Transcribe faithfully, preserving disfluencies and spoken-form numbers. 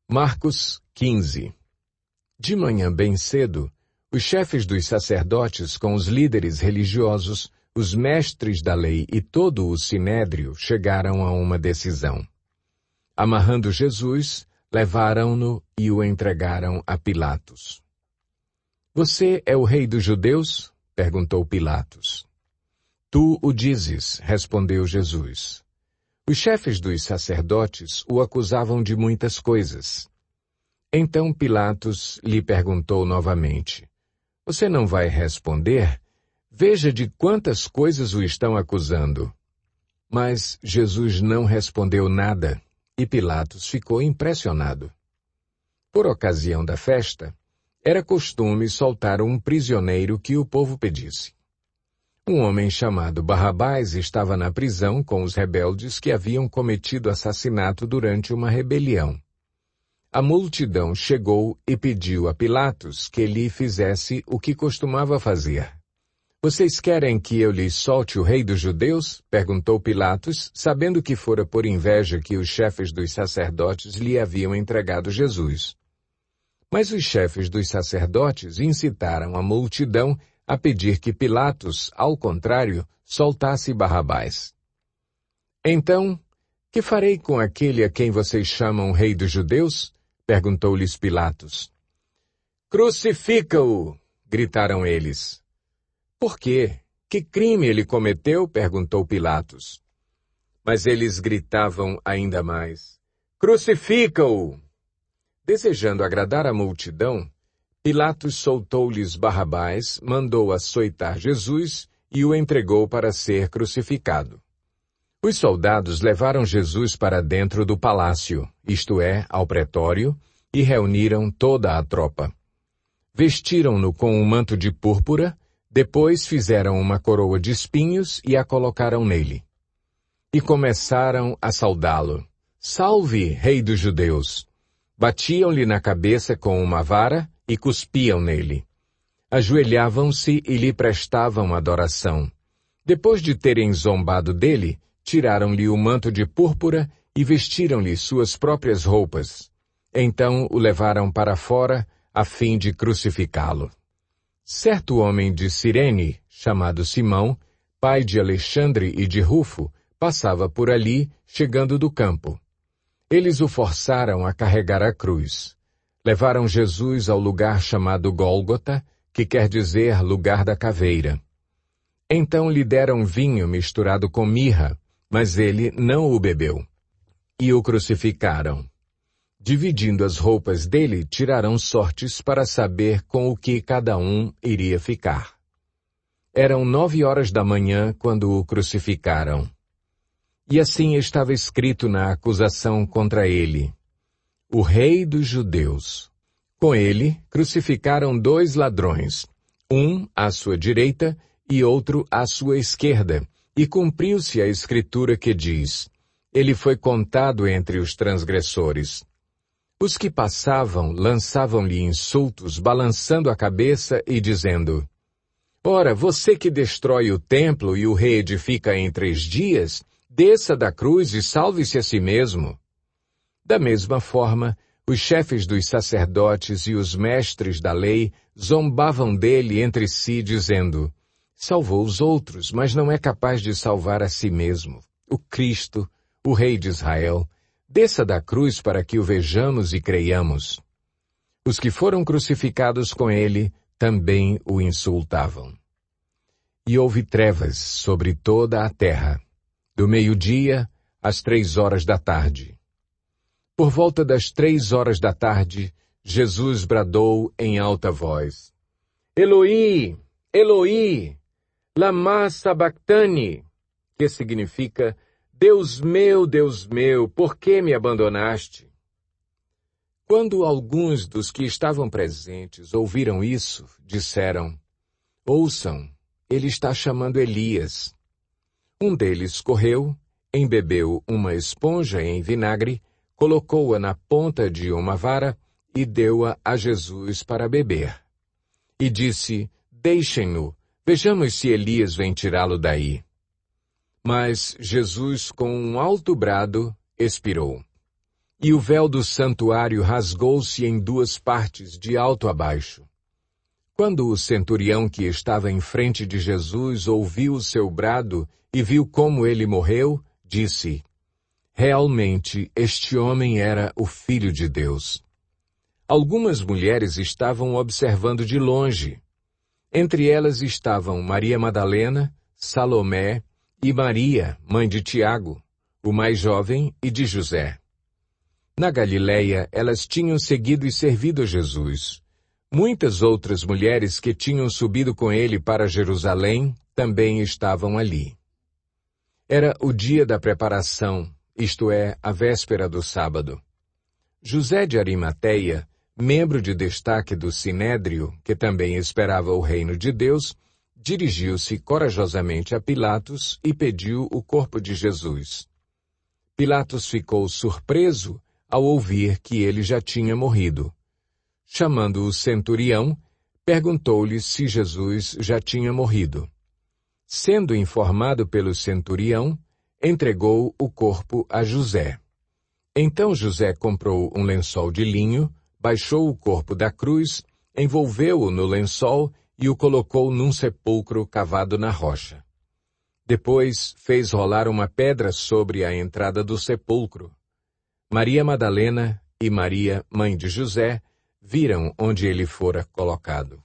Marcos quinze. De manhã bem cedo, os chefes dos sacerdotes com os líderes religiosos, os mestres da lei e todo o sinédrio chegaram a uma decisão. Amarrando Jesus, levaram-no e o entregaram a Pilatos. Você é o rei dos judeus? Perguntou Pilatos. Tu o dizes, respondeu Jesus. Os chefes dos sacerdotes o acusavam de muitas coisas. Então Pilatos lhe perguntou novamente, você não vai responder? Veja de quantas coisas o estão acusando. Mas Jesus não respondeu nada, e Pilatos ficou impressionado. Por ocasião da festa, era costume soltar um prisioneiro que o povo pedisse. Um homem chamado Barrabás estava na prisão com os rebeldes que haviam cometido assassinato durante uma rebelião. A multidão chegou e pediu a Pilatos que lhe fizesse o que costumava fazer. Vocês querem que eu lhes solte o rei dos judeus? Perguntou Pilatos, sabendo que fora por inveja que os chefes dos sacerdotes lhe haviam entregado Jesus. Mas os chefes dos sacerdotes incitaram a multidão a pedir que Pilatos, ao contrário, soltasse Barrabás. Então, que farei com aquele a quem vocês chamam rei dos judeus? Perguntou-lhes Pilatos. Crucifica-o! Gritaram eles. Por quê? Que crime ele cometeu? Perguntou Pilatos. Mas eles gritavam ainda mais. Crucifica-o! Desejando agradar a multidão, Pilatos soltou-lhes Barrabás, mandou açoitar Jesus e o entregou para ser crucificado. Os soldados levaram Jesus para dentro do palácio, isto é, ao pretório, e reuniram toda a tropa. Vestiram-no com um manto de púrpura, depois fizeram uma coroa de espinhos e a colocaram nele. E começaram a saudá-lo. Salve, rei dos judeus! Batiam-lhe na cabeça com uma vara e cuspiam nele. Ajoelhavam-se e lhe prestavam adoração. Depois de terem zombado dele, tiraram-lhe o manto de púrpura e vestiram-lhe suas próprias roupas. Então o levaram para fora, a fim de crucificá-lo. Certo homem de Cirene, chamado Simão, pai de Alexandre e de Rufo, passava por ali, chegando do campo. Eles o forçaram a carregar a cruz. Levaram Jesus ao lugar chamado Gólgota, que quer dizer lugar da caveira. Então lhe deram vinho misturado com mirra, mas ele não o bebeu. E o crucificaram. Dividindo as roupas dele, tiraram sortes para saber com o que cada um iria ficar. Eram nove horas da manhã quando o crucificaram. E assim estava escrito na acusação contra ele. O rei dos judeus. Com ele, crucificaram dois ladrões, um à sua direita e outro à sua esquerda, e cumpriu-se a escritura que diz, ele foi contado entre os transgressores. Os que passavam lançavam-lhe insultos, balançando a cabeça e dizendo, ora, você que destrói o templo e o reedifica em três dias, desça da cruz e salve-se a si mesmo. Da mesma forma, os chefes dos sacerdotes e os mestres da lei zombavam dele entre si, dizendo, salvou os outros, mas não é capaz de salvar a si mesmo. O Cristo, o Rei de Israel, desça da cruz para que o vejamos e creiamos. Os que foram crucificados com ele também o insultavam. E houve trevas sobre toda a terra, do meio-dia às três horas da tarde. Por volta das três horas da tarde, Jesus bradou em alta voz, Eloi, Eloi, lama sabachthani, que significa, Deus meu, Deus meu, por que me abandonaste? Quando alguns dos que estavam presentes ouviram isso, disseram, ouçam, ele está chamando Elias. Um deles correu, embebeu uma esponja em vinagre, colocou-a na ponta de uma vara e deu-a a Jesus para beber. E disse, deixem-no, vejamos se Elias vem tirá-lo daí. Mas Jesus, com um alto brado, expirou. e o véu do santuário rasgou-se em duas partes, de alto a baixo. Quando o centurião que estava em frente de Jesus ouviu o seu brado e viu como ele morreu, disse: realmente, este homem era o Filho de Deus. Algumas mulheres estavam observando de longe. Entre elas estavam Maria Madalena, Salomé e Maria, mãe de Tiago, o mais jovem, e de José. Na Galileia, elas tinham seguido e servido a Jesus. Muitas outras mulheres que tinham subido com ele para Jerusalém também estavam ali. Era o dia da preparação, isto é, a véspera do sábado. José de Arimateia, membro de destaque do Sinédrio, que também esperava o reino de Deus, dirigiu-se corajosamente a Pilatos e pediu o corpo de Jesus. Pilatos ficou surpreso ao ouvir que ele já tinha morrido. Chamando o centurião, perguntou-lhe se Jesus já tinha morrido. Sendo informado pelo centurião, entregou o corpo a José. Então José comprou um lençol de linho, baixou o corpo da cruz, envolveu-o no lençol e o colocou num sepulcro cavado na rocha. Depois fez rolar uma pedra sobre a entrada do sepulcro. Maria Madalena e Maria, mãe de José, viram onde ele fora colocado.